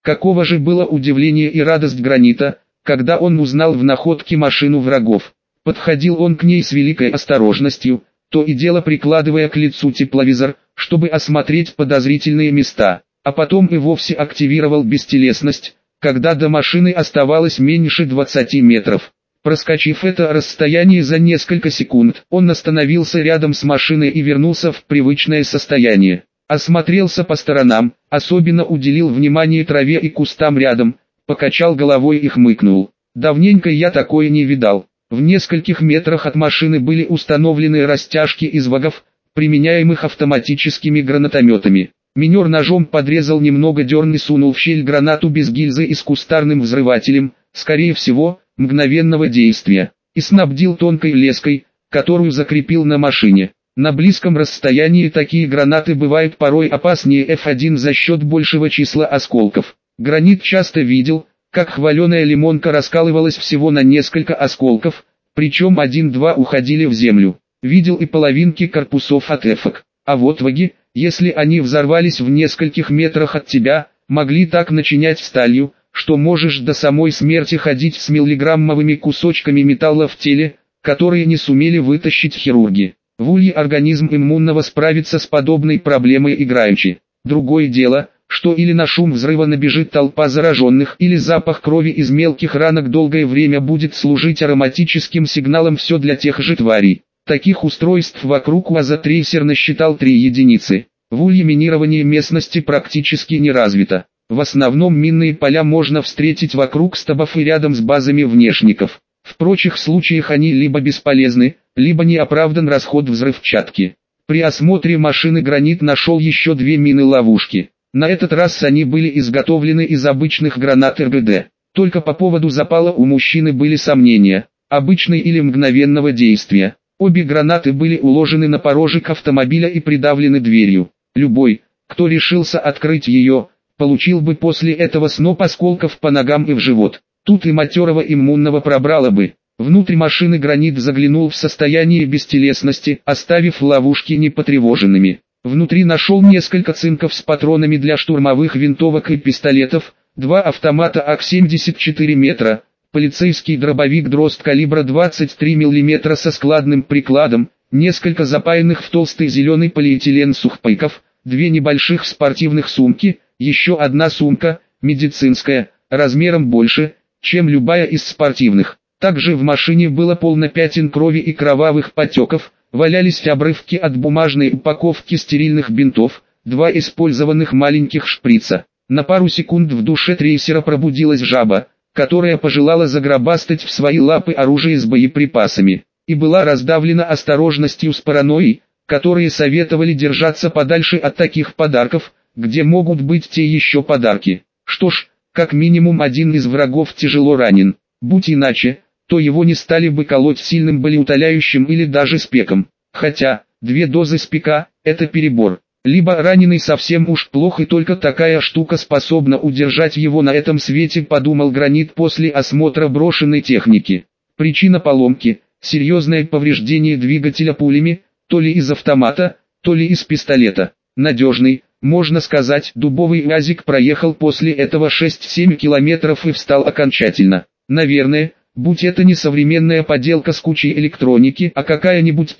Каково же было удивление и радость Гранита, когда он узнал в находке машину врагов. Подходил он к ней с великой осторожностью, то и дело прикладывая к лицу тепловизор, чтобы осмотреть подозрительные места, а потом и вовсе активировал бестелесность, когда до машины оставалось меньше 20 метров. Проскочив это расстояние за несколько секунд, он остановился рядом с машиной и вернулся в привычное состояние. Осмотрелся по сторонам, особенно уделил внимание траве и кустам рядом, покачал головой и хмыкнул. Давненько я такое не видал. В нескольких метрах от машины были установлены растяжки из вагов, применяемых автоматическими гранатометами. Минер ножом подрезал немного дерн и сунул в щель гранату без гильзы и с кустарным взрывателем, скорее всего, мгновенного действия, и снабдил тонкой леской, которую закрепил на машине. На близком расстоянии такие гранаты бывают порой опаснее F1 за счет большего числа осколков. Гранит часто видел, как хваленая лимонка раскалывалась всего на несколько осколков, причем 1-2 уходили в землю. Видел и половинки корпусов от эфок. А вот ваги, если они взорвались в нескольких метрах от тебя, могли так начинять сталью, что можешь до самой смерти ходить с миллиграммовыми кусочками металла в теле, которые не сумели вытащить хирурги. В улье организм иммунного справится с подобной проблемой играючи. Другое дело, что или на шум взрыва набежит толпа зараженных, или запах крови из мелких ранок долгое время будет служить ароматическим сигналом, все для тех же тварей. Таких устройств вокруг УАЗа трейсер насчитал 3 единицы. В улье минирование местности практически не развито. В основном минные поля можно встретить вокруг стабов и рядом с базами внешников. В прочих случаях они либо бесполезны, либо не оправдан расход взрывчатки. При осмотре машины Гранит нашел еще 2 мины-ловушки. На этот раз они были изготовлены из обычных гранат РГД. Только по поводу запала у мужчины были сомнения, обычной или мгновенного действия. Обе гранаты были уложены на порожек автомобиля и придавлены дверью. Любой, кто решился открыть ее, получил бы после этого сноп осколков по ногам и в живот. Тут и матерого иммунного пробрало бы. Внутрь машины Гранит заглянул в состояние бестелесности, оставив ловушки непотревоженными. Внутри нашел несколько цинков с патронами для штурмовых винтовок и пистолетов, 2 автомата АК-74 метра, полицейский дробовик Дрозд калибра 23 мм со складным прикладом, несколько запаянных в толстый зеленый полиэтилен сухпайков, 2 небольших спортивных сумки, еще одна сумка, медицинская, размером больше, чем любая из спортивных. Также в машине было полно пятен крови и кровавых потеков, валялись обрывки от бумажной упаковки стерильных бинтов, 2 использованных маленьких шприца. На пару секунд в душе трейсера пробудилась жаба, которая пожелала загробастать в свои лапы оружие с боеприпасами, и была раздавлена осторожностью с паранойей, которые советовали держаться подальше от таких подарков, где могут быть те еще подарки. Что ж, как минимум один из врагов тяжело ранен, будь иначе, то его не стали бы колоть сильным болеутоляющим или даже спеком. Хотя, 2 дозы спека – это перебор. Либо раненый совсем уж плохо и только такая штука способна удержать его на этом свете, подумал Гранит после осмотра брошенной техники. Причина поломки – серьезное повреждение двигателя пулями, то ли из автомата, то ли из пистолета. Надежный, можно сказать, дубовый УАЗик проехал после этого 6-7 километров и встал окончательно. Наверное, будь это не современная поделка с кучей электроники, а какая-нибудь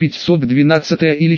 512 или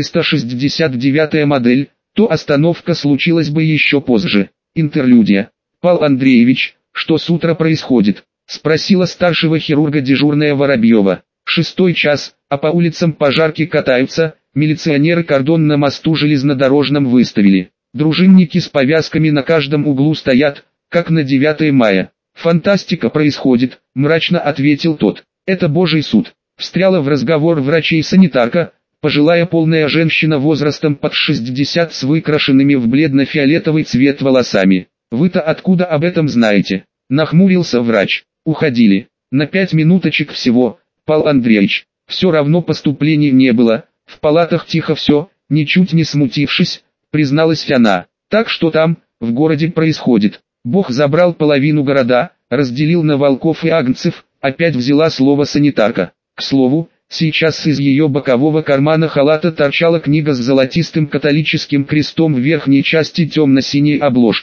469 модель, то остановка случилась бы еще позже. Интерлюдия. Пал Андреевич, что с утра происходит? Спросила старшего хирурга дежурная Воробьева. 6 час, а по улицам пожарки катаются, милиционеры кордон на мосту железнодорожном выставили. Дружинники с повязками на каждом углу стоят, как на 9 мая. «Фантастика происходит», – мрачно ответил тот. «Это Божий суд». Встряла в разговор врачей-санитарка, пожилая полная женщина возрастом под 60 с выкрашенными в бледно-фиолетовый цвет волосами. «Вы-то откуда об этом знаете?» – нахмурился врач. «Уходили. На 5 минуточек всего, Пал Андреевич. Все равно поступлений не было, в палатах тихо все», – ничуть не смутившись, призналась она. «Так что там, в городе происходит?» Бог забрал половину города, разделил на волков и агнцев, опять взяла слово санитарка. К слову, сейчас из ее бокового кармана халата торчала книга с золотистым католическим крестом в верхней части темно-синей обложки.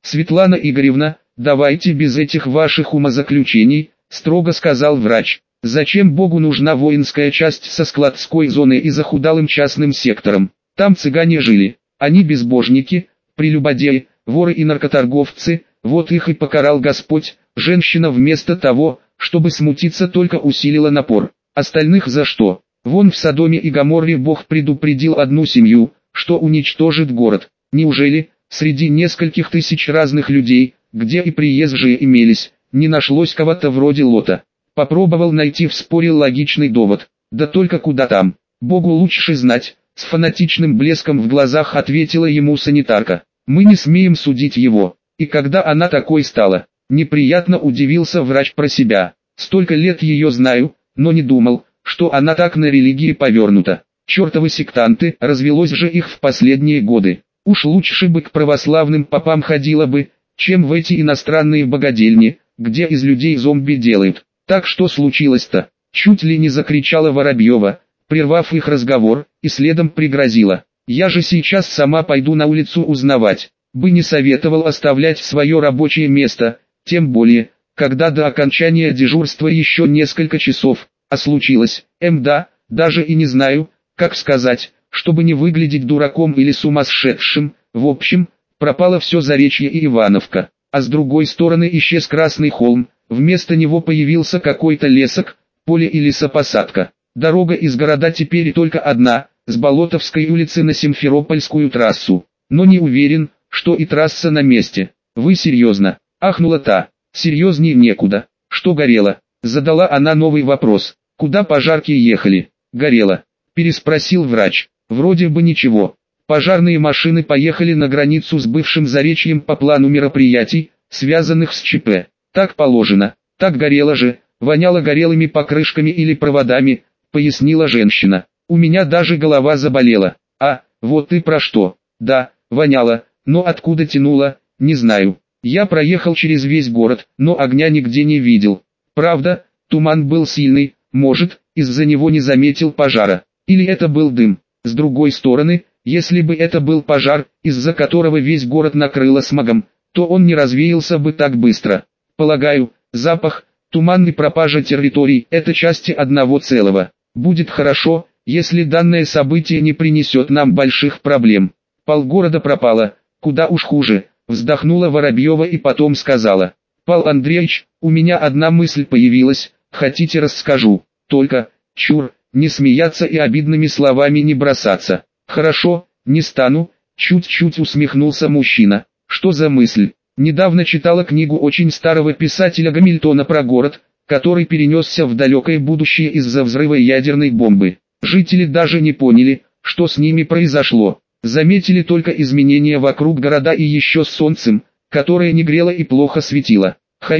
«Светлана Игоревна, давайте без этих ваших умозаключений», – строго сказал врач. «Зачем Богу нужна воинская часть со складской зоной и захудалым частным сектором? Там цыгане жили, они безбожники, прелюбодеи, воры и наркоторговцы, вот их и покарал Господь». Женщина вместо того, чтобы смутиться, только усилила напор. Остальных за что? Вон в Содоме и Гоморре Бог предупредил одну семью, что уничтожит город. Неужели, среди нескольких тысяч разных людей, где и приезжие имелись, не нашлось кого-то вроде Лота? Попробовал найти в споре логичный довод. Да только куда там? Богу лучше знать, с фанатичным блеском в глазах ответила ему санитарка. Мы не смеем судить его. И когда она такой стала? Неприятно удивился врач про себя. Столько лет ее знаю, но не думал, что она так на религии повернута. Чертовы сектанты, развелось же их в последние годы. Уж лучше бы к православным попам ходила бы, чем в эти иностранные богадельни, где из людей зомби делают. Так что случилось-то? Чуть ли не закричала Воробьева, прервав их разговор, и следом пригрозила. Я же сейчас сама пойду на улицу узнавать. Бы не советовал оставлять свое рабочее место, тем более, когда до окончания дежурства еще несколько часов, а случилось, да, даже и не знаю, как сказать, чтобы не выглядеть дураком или сумасшедшим. В общем, пропало все Заречье и Ивановка, а с другой стороны исчез Красный холм, вместо него появился какой-то лесок, поле и лесопосадка. Дорога из города теперь только одна, с Болотовской улицы на Симферопольскую трассу, но не уверен, что и трасса на месте. Вы серьезно? Ахнула та. Серьезней некуда. Что горело? Задала она новый вопрос. Куда пожарки ехали? Горело. Переспросил врач. Вроде бы ничего. Пожарные машины поехали на границу с бывшим Заречьем по плану мероприятий, связанных с ЧП. Так положено. Так горело же. Воняло горелыми покрышками или проводами, пояснила женщина. У меня даже голова заболела. А, вот ты про что. Да, воняло, но откуда тянуло, не знаю. Я проехал через весь город, но огня нигде не видел. Правда, туман был сильный, может, из-за него не заметил пожара. Или это был дым. С другой стороны, если бы это был пожар, из-за которого весь город накрыло смогом, то он не развеялся бы так быстро. Полагаю, запах, туман и пропажа территорий – это части одного целого. Будет хорошо, если данное событие не принесет нам больших проблем. Полгорода пропало, куда уж хуже. Вздохнула Воробьева и потом сказала. Пал Андреевич, у меня одна мысль появилась, хотите расскажу, только, чур, не смеяться и обидными словами не бросаться. Хорошо, не стану, чуть-чуть усмехнулся мужчина. Что за мысль? Недавно читала книгу очень старого писателя Гамильтона про город, который перенесся в далекое будущее из-за взрыва ядерной бомбы. Жители даже не поняли, что с ними произошло. Заметили только изменения вокруг города и еще с солнцем, которое не грело и плохо светило.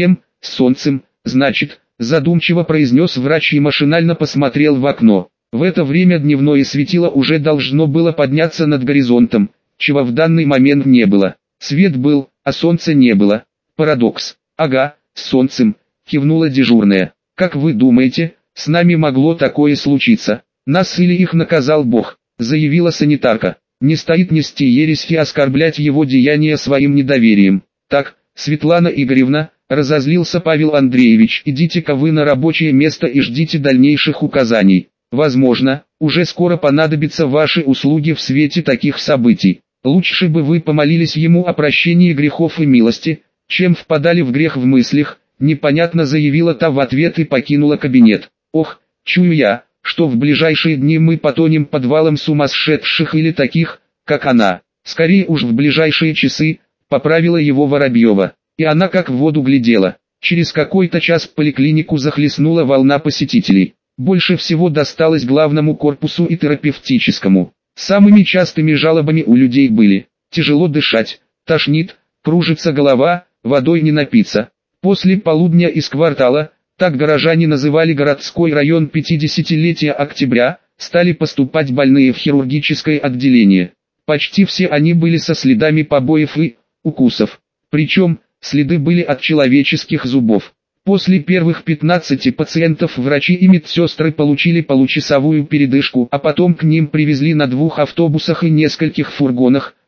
С солнцем, значит, задумчиво произнес врач и машинально посмотрел в окно. В это время дневное светило уже должно было подняться над горизонтом, чего в данный момент не было. Свет был, а солнца не было. Парадокс. Ага, с солнцем, кивнула дежурная. Как вы думаете, с нами могло такое случиться? Нас или их наказал Бог, заявила санитарка. Не стоит нести ересь и оскорблять его деяния своим недоверием. Так, Светлана Игоревна, разозлился Павел Андреевич, идите-ка вы на рабочее место и ждите дальнейших указаний. Возможно, уже скоро понадобятся ваши услуги в свете таких событий. Лучше бы вы помолились ему о прощении грехов и милости, чем впадали в грех в мыслях, непонятно заявила та в ответ и покинула кабинет. Ох, чую я, что в ближайшие дни мы потонем под валом сумасшедших или таких, как она. Скорее уж в ближайшие часы, поправила его Воробьева. И она как в воду глядела. Через какой-то час в поликлинику захлестнула волна посетителей. Больше всего досталось главному корпусу и терапевтическому. Самыми частыми жалобами у людей были: тяжело дышать, тошнит, кружится голова, водой не напиться. После полудня из квартала, так горожане называли городской район 50-летия октября, стали поступать больные в хирургическое отделение. Почти все они были со следами побоев и укусов. Причем, следы были от человеческих зубов. После первых 15 пациентов врачи и медсестры получили получасовую передышку, а потом к ним привезли на 2 автобусах и нескольких фургонах,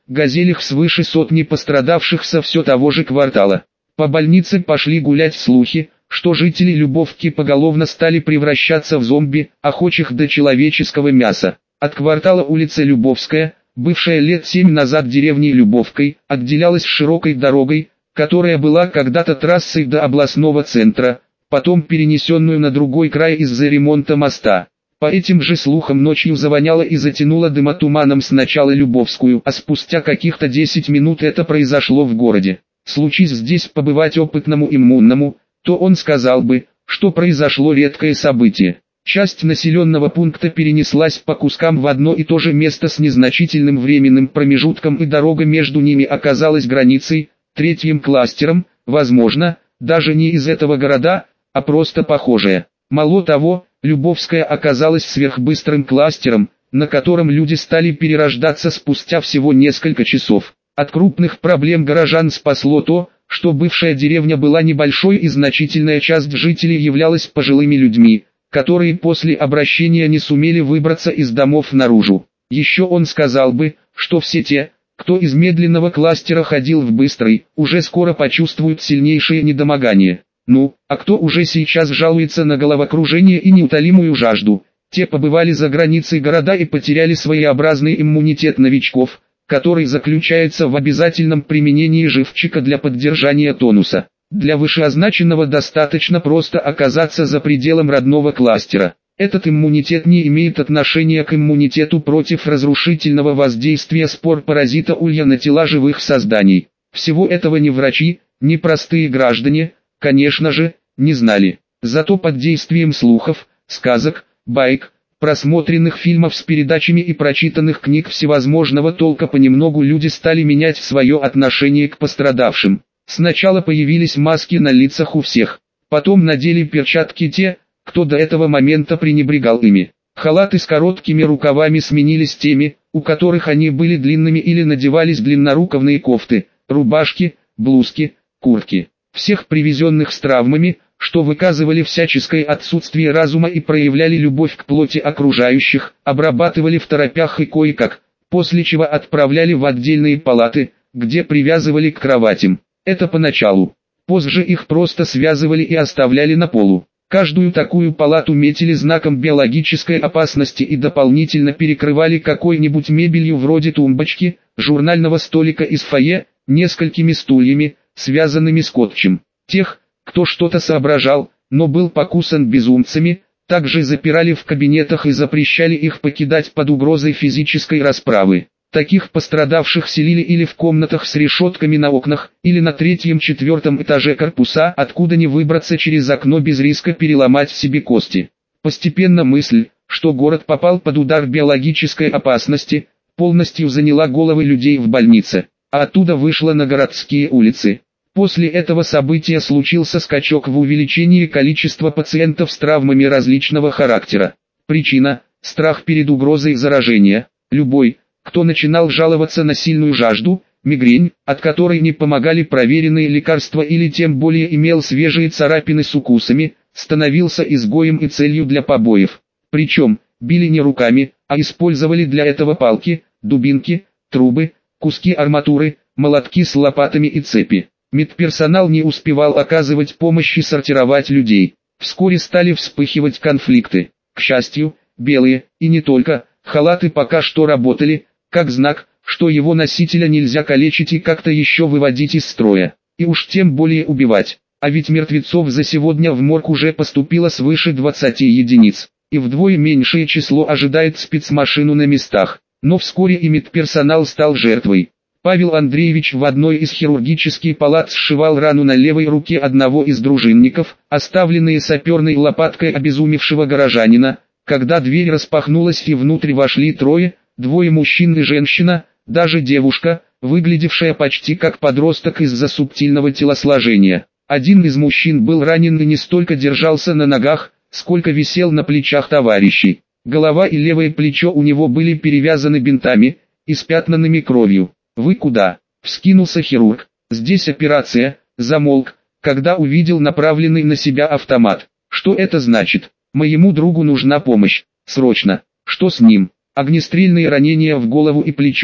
«Газелях» свыше сотни пострадавших со все того же квартала. По больнице пошли гулять слухи, что жители Любовки поголовно стали превращаться в зомби, охочих до человеческого мяса. От квартала улица Любовская, бывшая лет 7 назад деревней Любовкой, отделялась широкой дорогой, которая была когда-то трассой до областного центра, потом перенесенную на другой край из-за ремонта моста. По этим же слухам ночью завоняло и затянуло дымотуманом сначала Любовскую, а спустя каких-то 10 минут это произошло в городе. Случись здесь побывать опытному иммунному, то он сказал бы, что произошло редкое событие. Часть населенного пункта перенеслась по кускам в одно и то же место с незначительным временным промежутком, и дорога между ними оказалась границей, третьим кластером, возможно, даже не из этого города, а просто похожая. Мало того, Любовская оказалась сверхбыстрым кластером, на котором люди стали перерождаться спустя всего несколько часов. От крупных проблем горожан спасло то, что бывшая деревня была небольшой и значительная часть жителей являлась пожилыми людьми, которые после обращения не сумели выбраться из домов наружу. Еще он сказал бы, что все те, кто из медленного кластера ходил в быстрый, уже скоро почувствуют сильнейшее недомогание. Ну, а кто уже сейчас жалуется на головокружение и неутолимую жажду? Те побывали за границей города и потеряли своеобразный иммунитет новичков, который заключается в обязательном применении живчика для поддержания тонуса. Для вышеозначенного достаточно просто оказаться за пределом родного кластера. Этот иммунитет не имеет отношения к иммунитету против разрушительного воздействия спор-паразита улья на тела живых созданий. Всего этого ни врачи, ни простые граждане, конечно же, не знали. Зато под действием слухов, сказок, баек, просмотренных фильмов с передачами и прочитанных книг всевозможного толка понемногу люди стали менять свое отношение к пострадавшим. Сначала появились маски на лицах у всех, потом надели перчатки те, кто до этого момента пренебрегал ими. Халаты с короткими рукавами сменились теми, у которых они были длинными, или надевались длиннорукавные кофты, рубашки, блузки, куртки. Всех привезенных с травмами, что выказывали всяческое отсутствие разума и проявляли любовь к плоти окружающих, обрабатывали второпях и кое-как, после чего отправляли в отдельные палаты, где привязывали к кроватям. Это поначалу. Позже их просто связывали и оставляли на полу. Каждую такую палату метили знаком биологической опасности и дополнительно перекрывали какой-нибудь мебелью вроде тумбочки, журнального столика из фойе, несколькими стульями, связанными скотчем. Тех, кто что-то соображал, но был покусан безумцами, также запирали в кабинетах и запрещали их покидать под угрозой физической расправы. Таких пострадавших селили или в комнатах с решетками на окнах, или на третьем-четвертом этаже корпуса, откуда не выбраться через окно без риска переломать себе кости. Постепенно мысль, что город попал под удар биологической опасности, полностью заняла головы людей в больнице, а оттуда вышла на городские улицы. После этого события случился скачок в увеличении количества пациентов с травмами различного характера. Причина – страх перед угрозой заражения. Любой, кто начинал жаловаться на сильную жажду, мигрень, от которой не помогали проверенные лекарства или тем более имел свежие царапины с укусами, становился изгоем и целью для побоев. Причем, били не руками, а использовали для этого палки, дубинки, трубы, куски арматуры, молотки с лопатами и цепи. Медперсонал не успевал оказывать помощь и сортировать людей. Вскоре стали вспыхивать конфликты. К счастью, белые, и не только, халаты пока что работали, как знак, что его носителя нельзя калечить и как-то еще выводить из строя. И уж тем более убивать. А ведь мертвецов за сегодня в морг уже поступило свыше 20 единиц. И вдвое меньшее число ожидает спецмашину на местах. Но вскоре и медперсонал стал жертвой. Павел Андреевич в одной из хирургических палат сшивал рану на левой руке одного из дружинников, оставленные саперной лопаткой обезумевшего горожанина, когда дверь распахнулась и внутрь вошли двое мужчин и женщина, даже девушка, выглядевшая почти как подросток из-за субтильного телосложения. Один из мужчин был ранен и не столько держался на ногах, сколько висел на плечах товарищей. Голова и левое плечо у него были перевязаны бинтами, испятнанными кровью. «Вы куда?» – вскинулся хирург. «Здесь операция», – замолк, когда увидел направленный на себя автомат. «Что это значит? Моему другу нужна помощь. Срочно. Что с ним?» «Огнестрельные ранения в голову и плечо.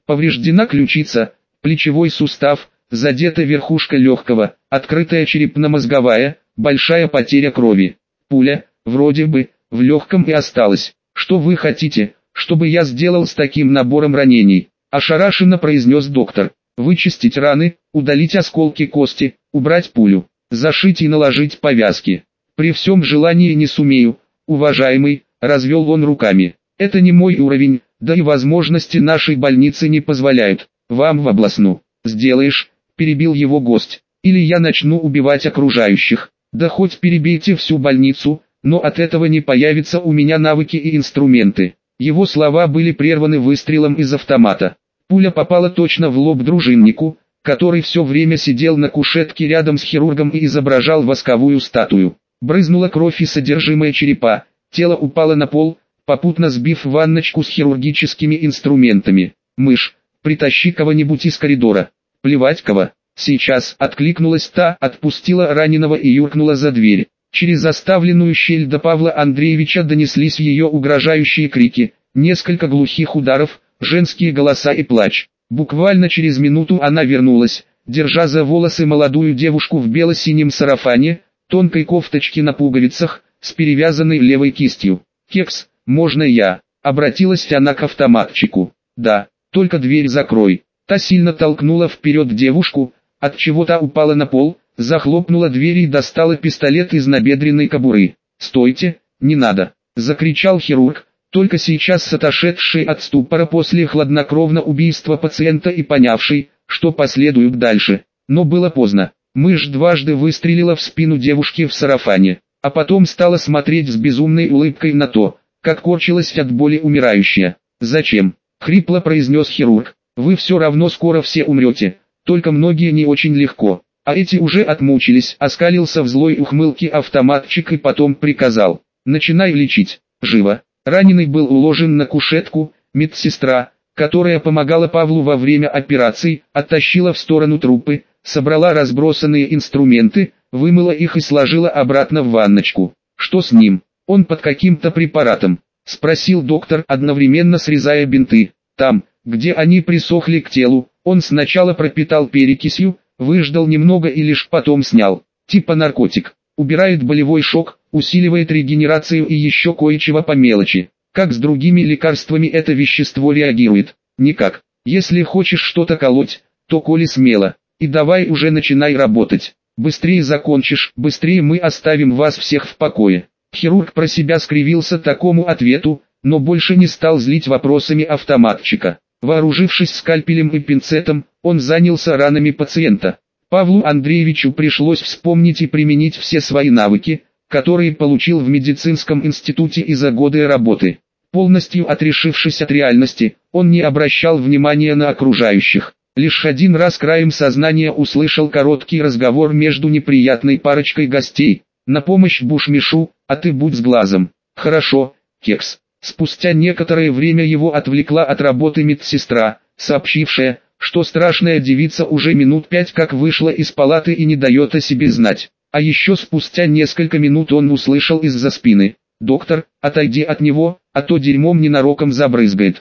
Повреждена ключица, плечевой сустав, задета верхушка легкого, открытая черепно-мозговая, большая потеря крови. Пуля, вроде бы, в легком и осталась. Что вы хотите, чтобы я сделал с таким набором ранений? Ошарашенно произнес доктор. Вычистить раны, удалить осколки кости, убрать пулю, зашить и наложить повязки. При всем желании не сумею, уважаемый, развел он руками. Это не мой уровень, да и возможности нашей больницы не позволяют. Вам в областную. Сделаешь, перебил его гость. Или я начну убивать окружающих. Да хоть перебейте всю больницу, но от этого не появятся у меня навыки и инструменты. Его слова были прерваны выстрелом из автомата. Пуля попала точно в лоб дружиннику, который все время сидел на кушетке рядом с хирургом и изображал восковую статую. Брызнула кровь и содержимое черепа, тело упало на пол, попутно сбив ванночку с хирургическими инструментами. «Мышь, притащи кого-нибудь из коридора». «Плевать кого». «Сейчас», — откликнулась та, отпустила раненого и юркнула за дверь. Через оставленную щель до Павла Андреевича донеслись ее угрожающие крики, несколько глухих ударов, женские голоса и плач. Буквально через минуту она вернулась, держа за волосы молодую девушку в бело-синем сарафане, тонкой кофточке на пуговицах, с перевязанной левой кистью. «Кекс, можно я?» — обратилась она к автоматчику. «Да, только дверь закрой». Та сильно толкнула вперед девушку, отчего та упала на пол, захлопнула дверь и достала пистолет из набедренной кобуры. «Стойте, не надо!» — закричал хирург, только сейчас отошедший от ступора после хладнокровного убийства пациента и понявший, что последует дальше. Но было поздно. Мышь дважды выстрелила в спину девушки в сарафане, а потом стала смотреть с безумной улыбкой на то, как корчилась от боли умирающая. «Зачем?» — хрипло произнес хирург. «Вы все равно скоро все умрете, только многие не очень легко. А эти уже отмучились», — оскалился в злой ухмылке автоматчик и потом приказал: «Начинай лечить, живо». Раненый был уложен на кушетку, медсестра, которая помогала Павлу во время операции, оттащила в сторону трупы, собрала разбросанные инструменты, вымыла их и сложила обратно в ванночку. «Что с ним? Он под каким-то препаратом?» — спросил доктор, одновременно срезая бинты. «Там, где они присохли к телу, он сначала пропитал перекисью, выждал немного и лишь потом снял. Типа наркотик. Убирает болевой шок, усиливает регенерацию и еще кое-чего по мелочи. Как с другими лекарствами это вещество реагирует? Никак. Если хочешь что-то колоть, то коли смело. И давай уже начинай работать. Быстрее закончишь, быстрее мы оставим вас всех в покое». Хирург про себя скривился такому ответу, но больше не стал злить вопросами автоматчика. Вооружившись скальпелем и пинцетом, он занялся ранами пациента. Павлу Андреевичу пришлось вспомнить и применить все свои навыки, которые получил в медицинском институте и за годы работы. Полностью отрешившись от реальности, он не обращал внимания на окружающих. Лишь один раз краем сознания услышал короткий разговор между неприятной парочкой гостей. «На помощь Бушмишу, а ты будь с глазом». «Хорошо, Кекс». Спустя некоторое время его отвлекла от работы медсестра, сообщившая, что страшная девица уже минут 5 как вышла из палаты и не дает о себе знать. А еще спустя несколько минут он услышал из-за спины: «Доктор, отойди от него, а то дерьмом ненароком забрызгает».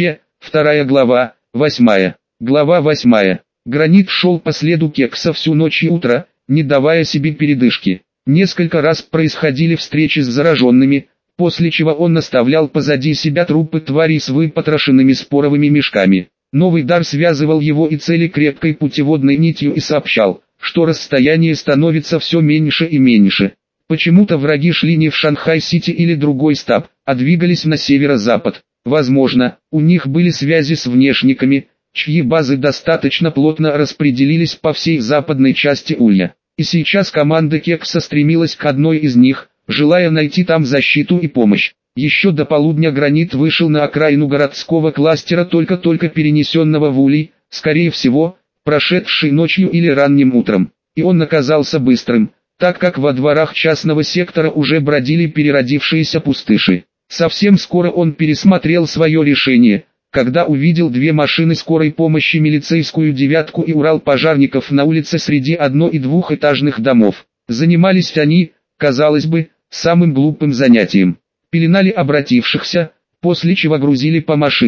2 глава, 8. Глава 8. Гранит шел по следу Кекса всю ночь и утро, не давая себе передышки. Несколько раз происходили встречи с зараженными, после чего он наставлял позади себя трупы тварей с выпотрошенными споровыми мешками. Новый дар связывал его и цели крепкой путеводной нитью и сообщал, что расстояние становится все меньше и меньше. Почему-то враги шли не в Шанхай-Сити или другой стаб, а двигались на северо-запад. Возможно, у них были связи с внешниками, чьи базы достаточно плотно распределились по всей западной части Улья. И сейчас команда Кекса стремилась к одной из них, желая найти там защиту и помощь. Еще до полудня Гранит вышел на окраину городского кластера, только-только перенесенного в Улей, скорее всего, прошедший ночью или ранним утром. И он оказался быстрым, так как во дворах частного сектора уже бродили переродившиеся пустыши. Совсем скоро он пересмотрел свое решение, когда увидел две машины скорой помощи, милицейскую «девятку» и Урал пожарников на улице среди одно- и двухэтажных домов. Занимались они, казалось бы, самым глупым занятием. Пеленали обратившихся, после чего грузили по машинам.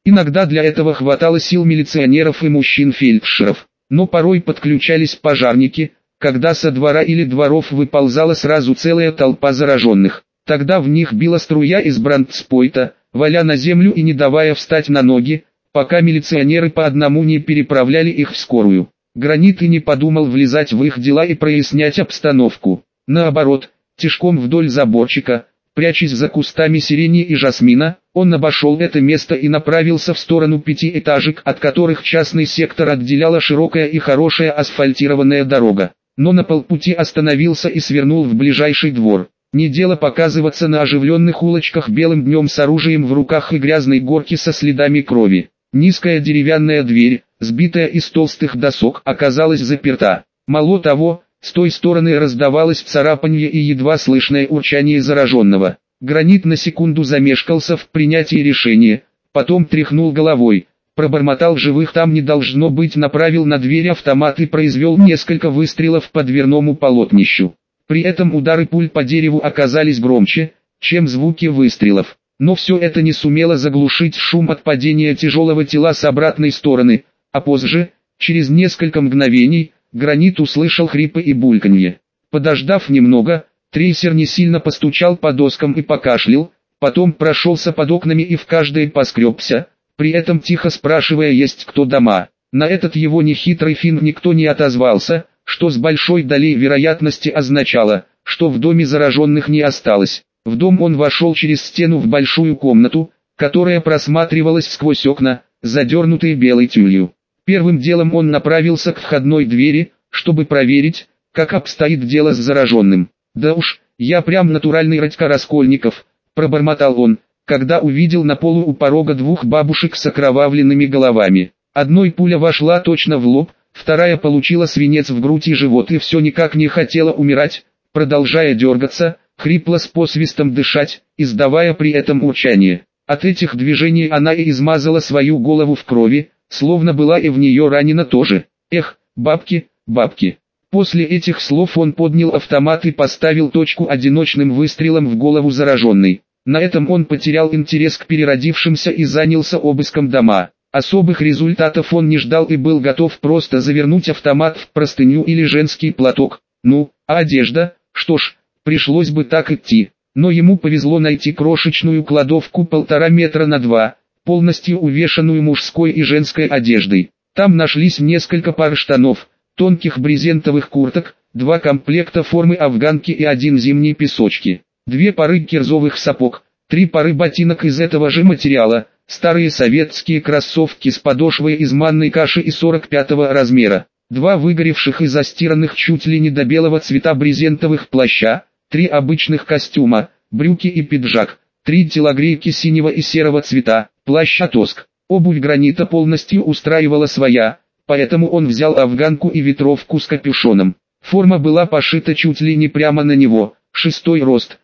Иногда для этого хватало сил милиционеров и мужчин-фельдшеров, но порой подключались пожарники, когда со двора или дворов выползала сразу целая толпа зараженных. Тогда в них била струя из бронспойта, валя на землю и не давая встать на ноги, пока милиционеры по одному не переправляли их в скорую. Гранит и не подумал влезать в их дела и прояснять обстановку. Наоборот, тишком вдоль заборчика, прячась за кустами сирени и жасмина, он обошел это место и направился в сторону пятиэтажек, от которых частный сектор отделяла широкая и хорошая асфальтированная дорога. Но на полпути остановился и свернул в ближайший двор. Не дело показываться на оживленных улочках белым днем с оружием в руках и грязной горки со следами крови. Низкая деревянная дверь, сбитая из толстых досок, оказалась заперта. Мало того, с той стороны раздавалось царапанье и едва слышное урчание зараженного. Гранит на секунду замешкался в принятии решения, потом тряхнул головой, пробормотал «живых там не должно быть», направил на дверь автомат и произвел несколько выстрелов по дверному полотнищу. При этом удары пуль по дереву оказались громче, чем звуки выстрелов. Но все это не сумело заглушить шум от падения тяжелого тела с обратной стороны, а позже, через несколько мгновений, Гранит услышал хрипы и бульканье. Подождав немного, трейсер не сильно постучал по доскам и покашлял, потом прошелся под окнами и в каждой поскребся, при этом тихо спрашивая, есть кто дома. На этот его нехитрый финт никто не отозвался, что с большой долей вероятности означало, что в доме зараженных не осталось. В дом он вошел через стену в большую комнату, которая просматривалась сквозь окна, задернутые белой тюлью. Первым делом он направился к входной двери, чтобы проверить, как обстоит дело с зараженным. «Да уж, я прям натуральный Радька Раскольников», – пробормотал он, когда увидел на полу у порога двух бабушек с окровавленными головами. Одной пуля вошла точно в лоб, вторая получила свинец в грудь и живот и все никак не хотела умирать, продолжая дергаться, хрипло с посвистом дышать, издавая при этом урчание. От этих движений она и измазала свою голову в крови, словно была и в нее ранена тоже. Эх, бабки, бабки. После этих слов он поднял автомат и поставил точку одиночным выстрелом в голову зараженной. На этом он потерял интерес к переродившимся и занялся обыском дома. Особых результатов он не ждал и был готов просто завернуть автомат в простыню или женский платок. Ну, а одежда? Что ж, пришлось бы так идти. Но ему повезло найти крошечную кладовку 1,5 метра на 2, полностью увешанную мужской и женской одеждой. Там нашлись несколько пар штанов, тонких брезентовых курток, 2 комплекта формы афганки и 1 зимней песочки, 2 пары кирзовых сапог, 3 пары ботинок из этого же материала, старые советские кроссовки с подошвой из манной каши и 45-го размера, 2 выгоревших и застиранных чуть ли не до белого цвета брезентовых плаща, 3 обычных костюма, брюки и пиджак, 3 телогрейки синего и серого цвета, плащ Атоск. Обувь Гранита полностью устраивала своя, поэтому он взял афганку и ветровку с капюшоном. Форма была пошита чуть ли не прямо на него, 6-й рост,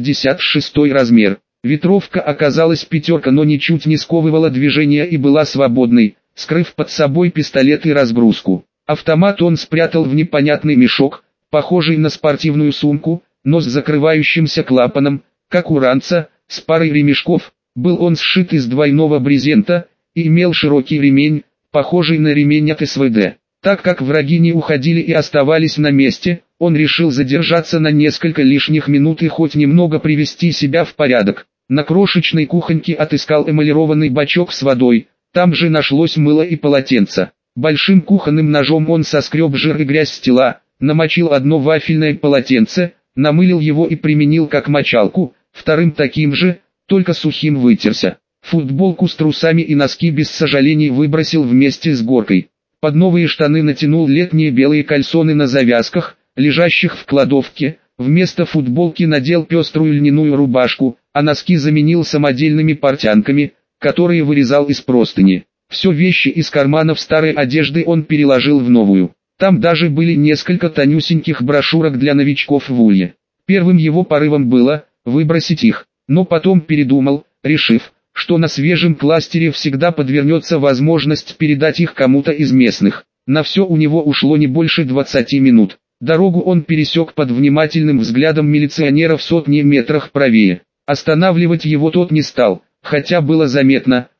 56-й размер. Ветровка оказалась пятерка, но ничуть не сковывала движения и была свободной, скрыв под собой пистолет и разгрузку. Автомат он спрятал в непонятный мешок, похожий на спортивную сумку, но с закрывающимся клапаном, как у ранца, с парой ремешков. Был он сшит из двойного брезента и имел широкий ремень, похожий на ремень от СВД. Так как враги не уходили и оставались на месте, он решил задержаться на несколько лишних минут и хоть немного привести себя в порядок. На крошечной кухоньке отыскал эмалированный бачок с водой, там же нашлось мыло и полотенце. Большим кухонным ножом он соскреб жир и грязь с тела, намочил одно вафельное полотенце, намылил его и применил как мочалку, вторым таким же, только сухим вытерся. Футболку с трусами и носки без сожалений выбросил вместе с горкой. Под новые штаны натянул летние белые кальсоны на завязках, лежащих в кладовке, вместо футболки надел пеструю льняную рубашку, а носки заменил самодельными портянками, которые вырезал из простыни. Все вещи из карманов старой одежды он переложил в новую. Там даже были несколько тонюсеньких брошюрок для новичков в улье. Первым его порывом было выбросить их, но потом передумал, решив, что на свежем кластере всегда подвернется возможность передать их кому-то из местных. На все у него ушло не больше 20 минут. Дорогу он пересек под внимательным взглядом милиционера в сотни метрах правее. Останавливать его тот не стал, хотя было заметно,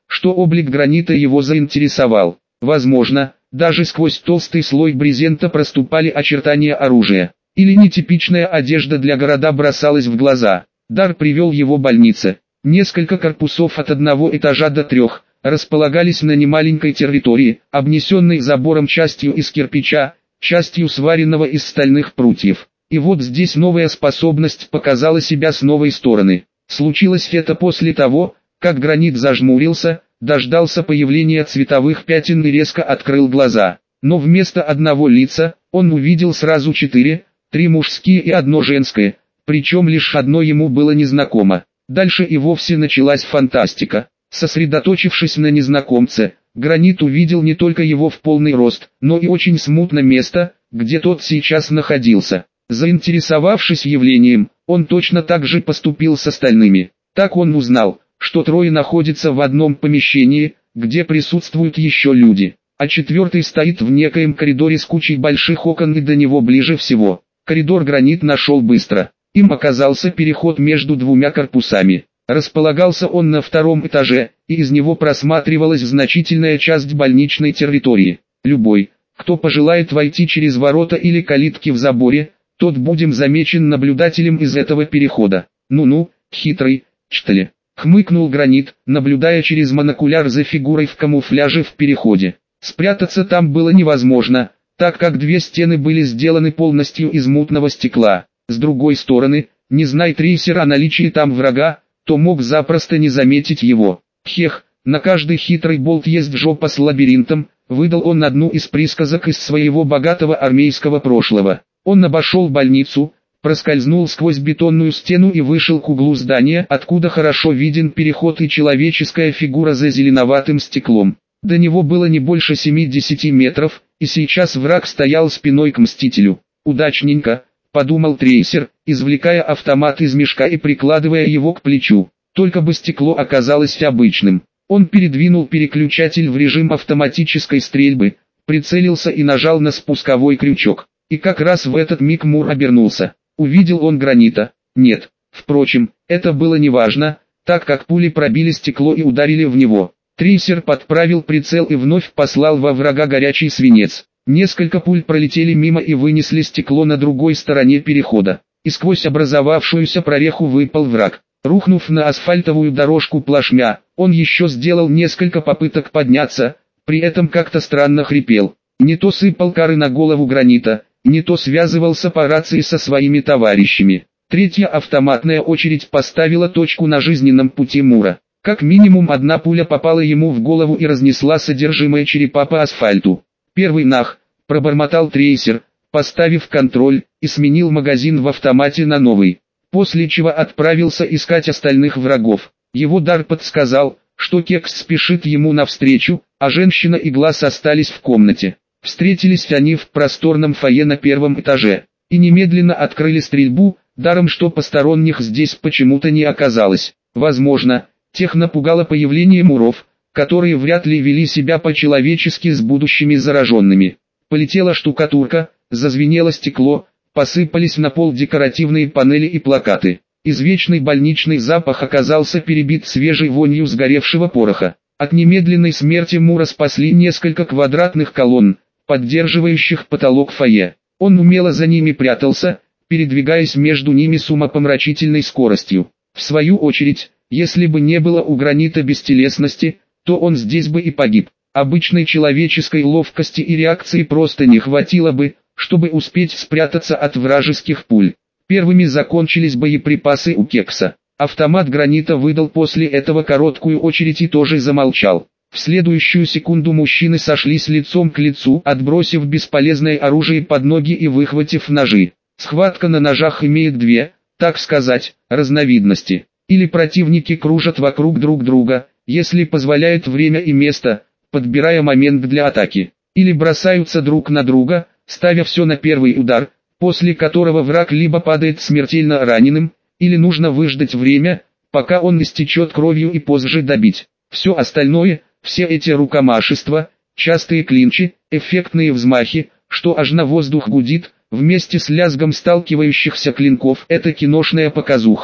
что облик гранита его заинтересовал. Возможно, даже сквозь толстый слой брезента проступали очертания оружия. Или нетипичная одежда для города бросалась в глаза. Дар привел его в больнице. Несколько корпусов от одного этажа до 3 располагались на немаленькой территории, обнесенной забором частью из кирпича, частью сваренного из стальных прутьев. И вот здесь новая способность показала себя с новой стороны. Случилось это после того, как гранит зажмурился, дождался появления цветовых пятен и резко открыл глаза. Но вместо одного лица, он увидел сразу 4, 3 мужские и 1 женское, причем лишь одно ему было незнакомо. Дальше и вовсе началась фантастика. Сосредоточившись на незнакомце, гранит увидел не только его в полный рост, но и очень смутно место, где тот сейчас находился. Заинтересовавшись явлением, он точно так же поступил с остальными. Так он узнал, что 3 находятся в одном помещении, где присутствуют еще люди, а 4 стоит в некоем коридоре с кучей больших окон и до него ближе всего. Коридор гранит нашел быстро. Им оказался переход между 2 корпусами. Располагался он на 2 этаже, и из него просматривалась значительная часть больничной территории. Любой, кто пожелает войти через ворота или калитки в заборе, тот будет замечен наблюдателем из этого перехода. Ну-ну, хитрый, что ли? Хмыкнул гранит, наблюдая через монокуляр за фигурой в камуфляже в переходе. Спрятаться там было невозможно, так как 2 стены были сделаны полностью из мутного стекла. С другой стороны, не зная трейсер о наличии там врага, то мог запросто не заметить его. Хех, на каждый хитрый болт есть жопа с лабиринтом, выдал он одну из присказок из своего богатого армейского прошлого. Он обошел больницу, проскользнул сквозь бетонную стену и вышел к углу здания, откуда хорошо виден переход и человеческая фигура за зеленоватым стеклом. До него было не больше 7-10 метров, и сейчас враг стоял спиной к мстителю. Удачненько, подумал трейсер, извлекая автомат из мешка и прикладывая его к плечу. Только бы стекло оказалось обычным. Он передвинул переключатель в режим автоматической стрельбы, прицелился и нажал на спусковой крючок. И как раз в этот миг Мур обернулся. Увидел он гранита? Нет. Впрочем, это было неважно, так как пули пробили стекло и ударили в него. Трейсер подправил прицел и вновь послал во врага горячий свинец. Несколько пуль пролетели мимо и вынесли стекло на другой стороне перехода. И сквозь образовавшуюся прореху выпал враг. Рухнув на асфальтовую дорожку плашмя, он еще сделал несколько попыток подняться, при этом как-то странно хрипел. Не то сыпал кары на голову гранита, не то связывался по рации со своими товарищами. 3-я автоматная очередь поставила точку на жизненном пути Мура. Как минимум 1 пуля попала ему в голову и разнесла содержимое черепа по асфальту. «Первый нах», пробормотал трейсер, поставив контроль, и сменил магазин в автомате на новый. После чего отправился искать остальных врагов. Его дар подсказал, что Кекс спешит ему навстречу, а женщина и Глаз остались в комнате. Встретились они в просторном фойе на 1 этаже, и немедленно открыли стрельбу, даром что посторонних здесь почему-то не оказалось. Возможно, тех напугало появление муров, которые вряд ли вели себя по-человечески с будущими зараженными. Полетела штукатурка, зазвенело стекло, посыпались на пол декоративные панели и плакаты. Извечный больничный запах оказался перебит свежей вонью сгоревшего пороха. От немедленной смерти Мура спасли несколько квадратных колонн, поддерживающих потолок фойе. Он умело за ними прятался, передвигаясь между ними с умопомрачительной скоростью. В свою очередь, если бы не было у гранита бестелесности, то он здесь бы и погиб. Обычной человеческой ловкости и реакции просто не хватило бы, чтобы успеть спрятаться от вражеских пуль. Первыми закончились боеприпасы у Кекса. Автомат гранита выдал после этого короткую очередь и тоже замолчал. В следующую секунду мужчины сошлись лицом к лицу, отбросив бесполезное оружие под ноги и выхватив ножи. Схватка на ножах имеет 2, так сказать, разновидности. Или противники кружат вокруг друг друга, если позволяет время и место, подбирая момент для атаки. Или бросаются друг на друга, ставя все на первый удар, после которого враг либо падает смертельно раненым, или нужно выждать время, пока он истечет кровью и позже добить. Все остальное, все эти рукомашества, частые клинчи, эффектные взмахи, что аж на воздух гудит, вместе с лязгом сталкивающихся клинков, это киношная показуха.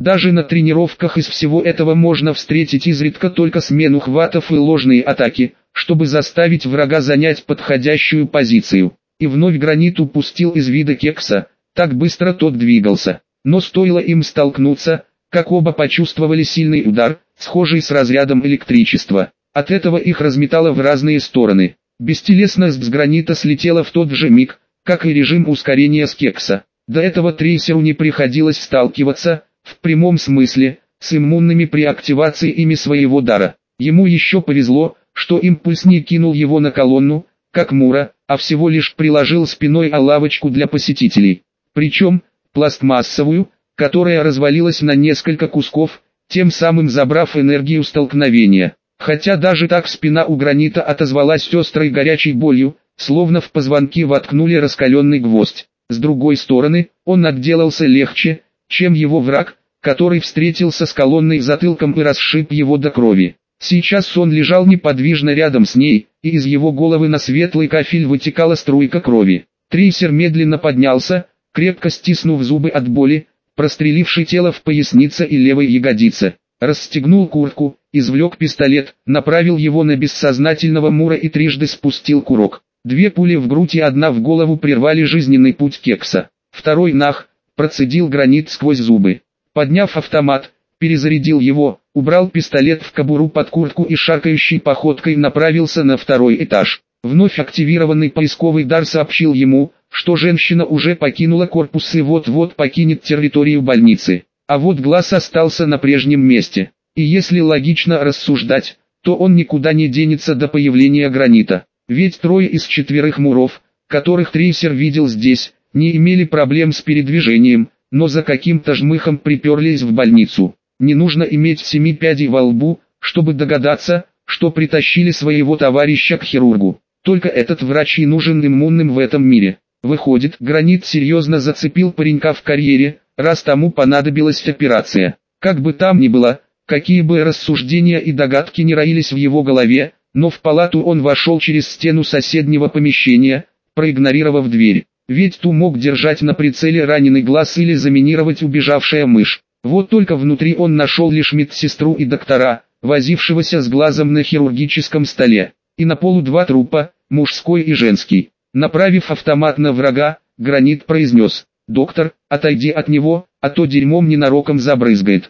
Даже на тренировках из всего этого можно встретить изредка только смену хватов и ложные атаки, чтобы заставить врага занять подходящую позицию. И вновь Гранит упустил из вида Кекса, так быстро тот двигался. Но стоило им столкнуться, как оба почувствовали сильный удар, схожий с разрядом электричества. От этого их разметало в разные стороны. Бестелесность с Гранита слетела в тот же миг, как и режим ускорения с Кекса. До этого трейсеру не приходилось сталкиваться, в прямом смысле, с иммунными при активации ими своего дара. Ему еще повезло, что импульс не кинул его на колонну, как Мура, а всего лишь приложил спиной о лавочку для посетителей. Причем, пластмассовую, которая развалилась на несколько кусков, тем самым забрав энергию столкновения. Хотя даже так спина у Гранита отозвалась острой горячей болью, словно в позвонки воткнули раскаленный гвоздь. С другой стороны, он отделался легче, чем его враг, который встретился с колонной затылком и расшиб его до крови. Сейчас он лежал неподвижно рядом с ней, и из его головы на светлый кафель вытекала струйка крови. Трейсер медленно поднялся, крепко стиснув зубы от боли, простреливший тело в пояснице и левой ягодице. Расстегнул куртку, извлек пистолет, направил его на бессознательного Мура и трижды спустил курок. 2 пули в грудь и 1 в голову прервали жизненный путь Кекса. Второй нах, процедил Гранит сквозь зубы. Подняв автомат, перезарядил его, убрал пистолет в кобуру под куртку и шаркающей походкой направился на 2-й этаж. Вновь активированный поисковый дар сообщил ему, что женщина уже покинула корпус и вот-вот покинет территорию больницы. А вот глаз остался на прежнем месте. И если логично рассуждать, то он никуда не денется до появления Гранита. Ведь 3 из 4 муров, которых трейсер видел здесь, не имели проблем с передвижением, но за каким-то жмыхом приперлись в больницу. Не нужно иметь 7 пядей во лбу, чтобы догадаться, что притащили своего товарища к хирургу. Только этот врач и нужен иммунным в этом мире. Выходит, Гранит серьезно зацепил паренька в карьере, раз тому понадобилась операция. Как бы там ни было, какие бы рассуждения и догадки не роились в его голове, но в палату он вошел через стену соседнего помещения, проигнорировав дверь. Ведь ту мог держать на прицеле раненый глаз или заминировать убежавшая мышь. Вот только внутри он нашел лишь медсестру и доктора, возившегося с глазом на хирургическом столе. И на полу 2 трупа, мужской и женский. Направив автомат на врага, Гранит произнес: «Доктор, отойди от него, а то дерьмом ненароком забрызгает».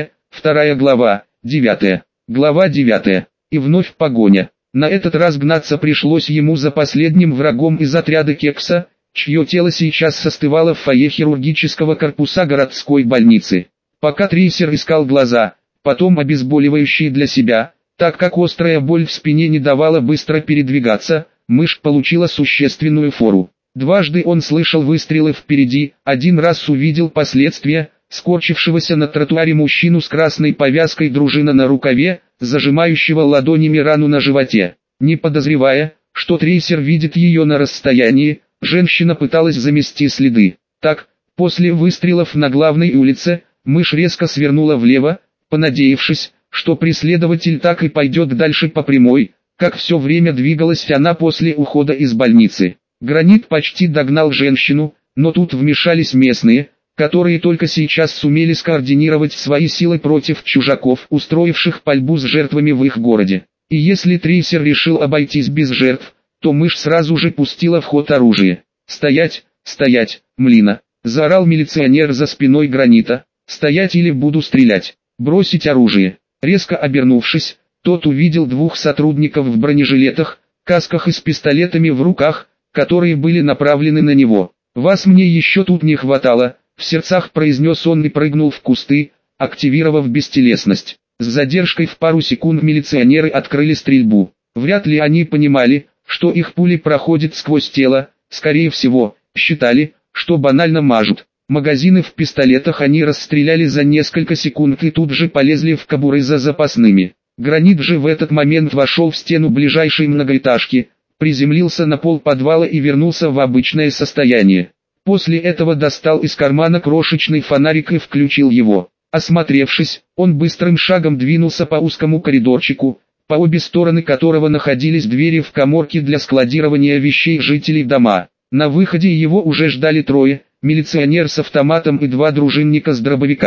2 глава, 9. Глава 9. И вновь погоня. На этот раз гнаться пришлось ему за последним врагом из отряда Кекса, чье тело сейчас состывало в фойе хирургического корпуса городской больницы. Пока трейсер искал глаза, потом обезболивающие для себя, так как острая боль в спине не давала быстро передвигаться, мышь получила существенную фору. Дважды он слышал выстрелы впереди, 1 раз увидел последствия, скорчившегося на тротуаре мужчину с красной повязкой дружина на рукаве, зажимающего ладонями рану на животе. Не подозревая, что трейсер видит ее на расстоянии, женщина пыталась замести следы. Так, после выстрелов на главной улице, мышь резко свернула влево, понадеявшись, что преследователь так и пойдет дальше по прямой, как все время двигалась она после ухода из больницы. Гранит почти догнал женщину, но тут вмешались местные, которые только сейчас сумели скоординировать свои силы против чужаков, устроивших пальбу с жертвами в их городе. И если трейсер решил обойтись без жертв, то мышь сразу же пустила в ход оружие. «Стоять, стоять, млина!» – заорал милиционер за спиной Гранита. «Стоять или буду стрелять! Бросить оружие!» Резко обернувшись, тот увидел 2 сотрудников в бронежилетах, касках и с пистолетами в руках, которые были направлены на него. «Вас мне еще тут не хватало», — в сердцах произнес он и прыгнул в кусты, активировав бестелесность. С задержкой в пару секунд милиционеры открыли стрельбу. Вряд ли они понимали, что их пули проходят сквозь тело, скорее всего, считали, что банально мажут. Магазины в пистолетах они расстреляли за несколько секунд и тут же полезли в кобуры за запасными. Гранит же в этот момент вошел в стену ближайшей многоэтажки, приземлился на пол подвала и вернулся в обычное состояние. После этого достал из кармана крошечный фонарик и включил его. Осмотревшись, он быстрым шагом двинулся по узкому коридорчику, по обе стороны которого находились двери в каморки для складирования вещей жителей дома. На выходе его уже ждали 3, милиционер с автоматом и 2 дружинника с дробовиками.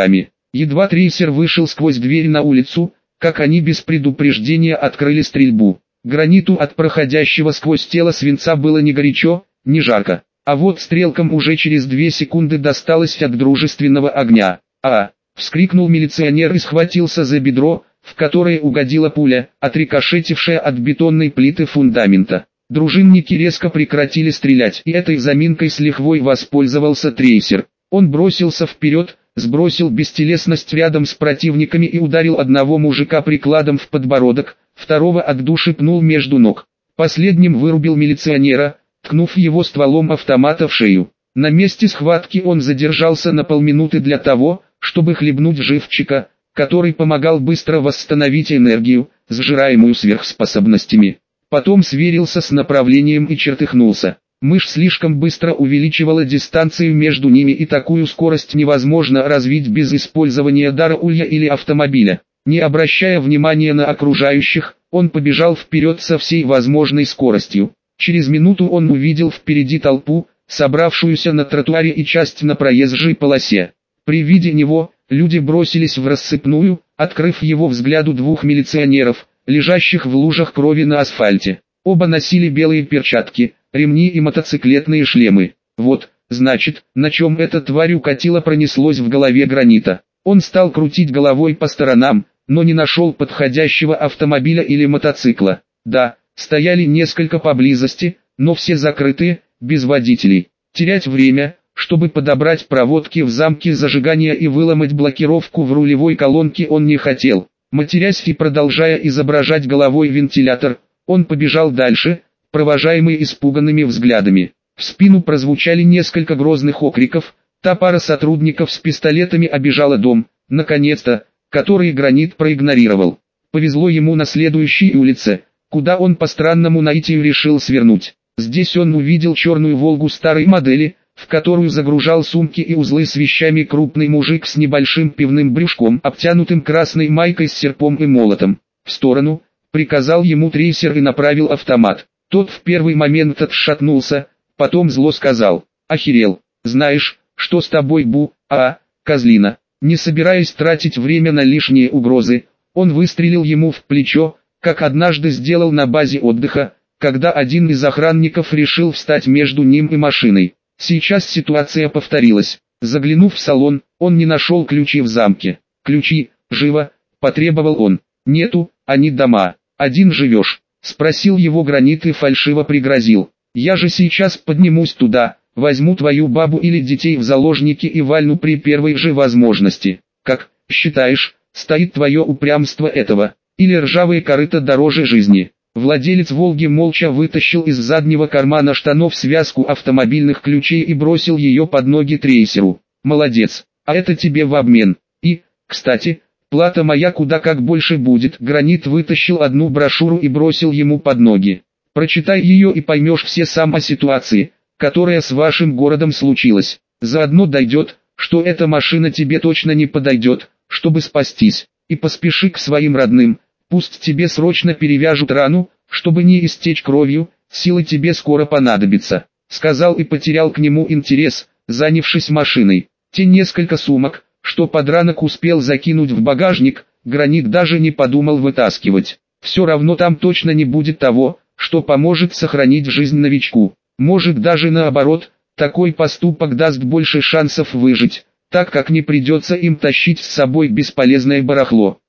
Едва трейсер вышел сквозь дверь на улицу, как они без предупреждения открыли стрельбу. Граниту от проходящего сквозь тело свинца было ни горячо, ни жарко. А вот стрелкам уже через 2 секунды досталось от дружественного огня. Вскрикнул милиционер и схватился за бедро, в которое угодила пуля, отрикошетившая от бетонной плиты фундамента. Дружинники резко прекратили стрелять, и этой заминкой с лихвой воспользовался трейсер. Он бросился вперед, сбросил бестелесность рядом с противниками и ударил одного мужика прикладом в подбородок, второго от души пнул между ног. Последним вырубил милиционера, ткнув его стволом автомата в шею. На месте схватки он задержался на полминуты для того, чтобы хлебнуть живчика, который помогал быстро восстановить энергию, сжираемую сверхспособностями. Потом сверился с направлением и чертыхнулся. Мышь слишком быстро увеличивала дистанцию между ними, и такую скорость невозможно развить без использования дара улья или автомобиля. Не обращая внимания на окружающих, он побежал вперед со всей возможной скоростью. Через минуту он увидел впереди толпу, собравшуюся на тротуаре, и часть на проезжей полосе. При виде него, люди бросились в рассыпную, открыв его взгляду 2 милиционеров, лежащих в лужах крови на асфальте. Оба носили белые перчатки, ремни и мотоциклетные шлемы. Вот, значит, на чем эта тварь укатила, пронеслось в голове Гранита. Он стал крутить головой по сторонам, но не нашел подходящего автомобиля или мотоцикла. Да, стояли несколько поблизости, но все закрытые, без водителей. Терять время, чтобы подобрать проводки в замке зажигания и выломать блокировку в рулевой колонке, он не хотел. Матерясь и продолжая изображать головой вентилятор, он побежал дальше, провожаемый испуганными взглядами. В спину прозвучали несколько грозных окриков, та пара сотрудников с пистолетами обежала дом, наконец-то, который Гранит проигнорировал. Повезло ему на следующей улице, куда он по странному наитию решил свернуть. Здесь он увидел черную «Волгу» старой модели, в которую загружал сумки и узлы с вещами крупный мужик с небольшим пивным брюшком, обтянутым красной майкой с серпом и молотом. «В сторону», — приказал ему трейсер и направил автомат. Тот в первый момент отшатнулся, потом зло сказал: «Охерел, знаешь, что с тобой, козлина?» Не собираясь тратить время на лишние угрозы, он выстрелил ему в плечо, как однажды сделал на базе отдыха, когда один из охранников решил встать между ним и машиной. Сейчас ситуация повторилась. Заглянув в салон, он не нашел ключи в замке. «Ключи, живо!» – потребовал он. «Нету, они дома. Один живешь?» – спросил его Гранит и фальшиво пригрозил. «Я же сейчас поднимусь туда, возьму твою бабу или детей в заложники и вальну при первой же возможности. Как, считаешь, стоит твое упрямство этого, или ржавые корыта дороже жизни?» Владелец «Волги» молча вытащил из заднего кармана штанов связку автомобильных ключей и бросил ее под ноги трейсеру. «Молодец, а это тебе в обмен. И, кстати, плата моя куда как больше будет». Гранит вытащил одну брошюру и бросил ему под ноги. «Прочитай ее и поймешь все сам о ситуации, которая с вашим городом случилась. Заодно дойдет, что эта машина тебе точно не подойдет, чтобы спастись. И поспеши к своим родным. Пусть тебе срочно перевяжут рану, чтобы не истечь кровью, силы тебе скоро понадобятся», — сказал и потерял к нему интерес, занявшись машиной. Те несколько сумок, что подранок успел закинуть в багажник, Гранит даже не подумал вытаскивать. Все равно там точно не будет того, что поможет сохранить жизнь новичку. Может даже наоборот, такой поступок даст больше шансов выжить, так как не придется им тащить с собой бесполезное барахло.